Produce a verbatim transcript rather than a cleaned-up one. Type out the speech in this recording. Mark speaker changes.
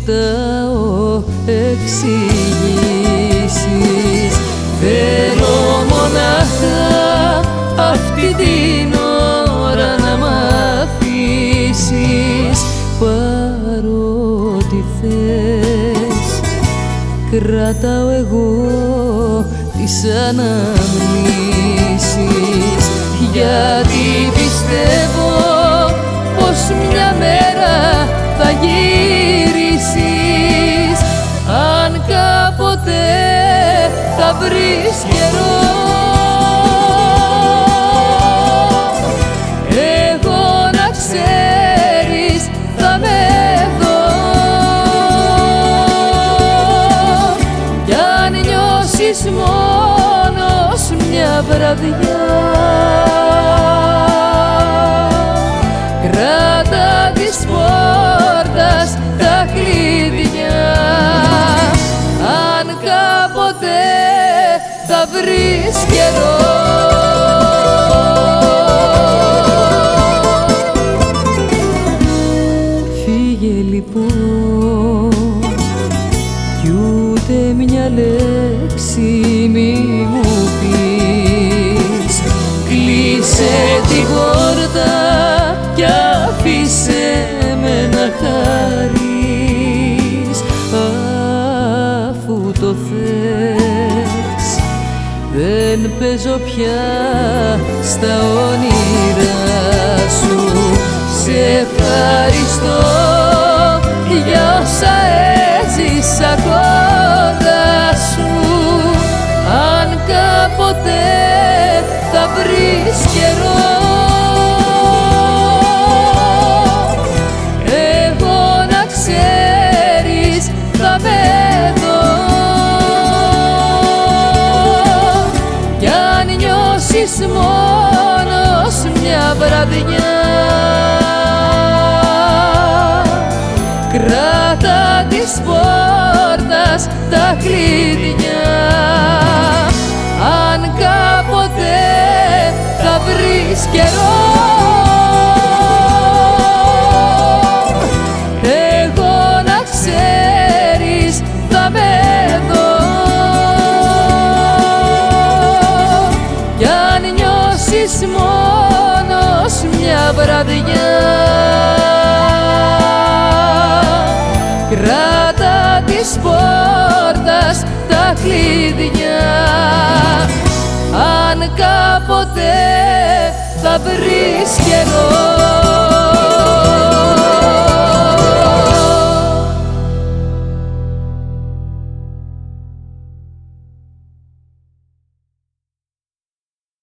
Speaker 1: ζητάω εξηγήσεις. Θέλω μονάχα αυτή την ώρα να μ' αφήσεις. Παρότι θες κρατάω εγώ τις αναμνήσεις, γιατί πιστεύω πως μια μέρα θα γυρίσεις. Αν κάποτε θα βρεις καιρό, εγώ να ξέρεις θα με δω. Κι αν νιώσεις μόνος μια βραδιά, κράτα της πόρτας τα κλειδιά. Αν κάποτε θα βρεις καιρό, φύγε λοιπόν κι ούτε μια λέξη μη μου πεις. Κλείσε την πόρτα κι αφήσε με να χαρείς. Αφού το θες δεν παίζω πια στα όνειρά σου. Σε ευχαριστώ για όσα έζησα κοντά σου. Αν κάποτε θα βρεις καιρό, εγώ να ξέρεις θα με δω. Κι αν νιώσεις μόνος μια βραδιά, κράτα της πόρτας τα κλειδιά. Αν κάποτε θα βρεις καιρό, εγώ να ξέρεις θα με δω. Κι αν νιώσεις μόνος μια βραδιά, κράτα της πόρτας τα κλειδιά. Αν κάποτε θα βρεις καιρό,